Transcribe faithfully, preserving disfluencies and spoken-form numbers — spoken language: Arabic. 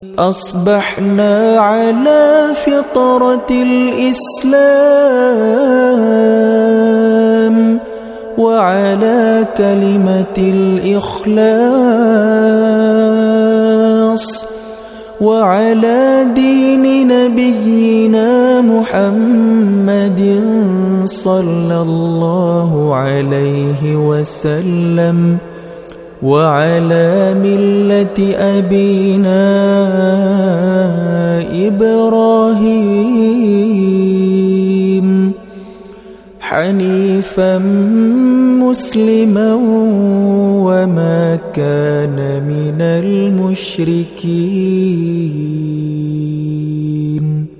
أصبحنا على فطرة الإسلام وعلى كلمة الإخلاص وعلى دين نبينا محمد صلى الله عليه وسلم وعلى ملة أبينا إبراهيم حنيفا مسلما وما كان من المشركين.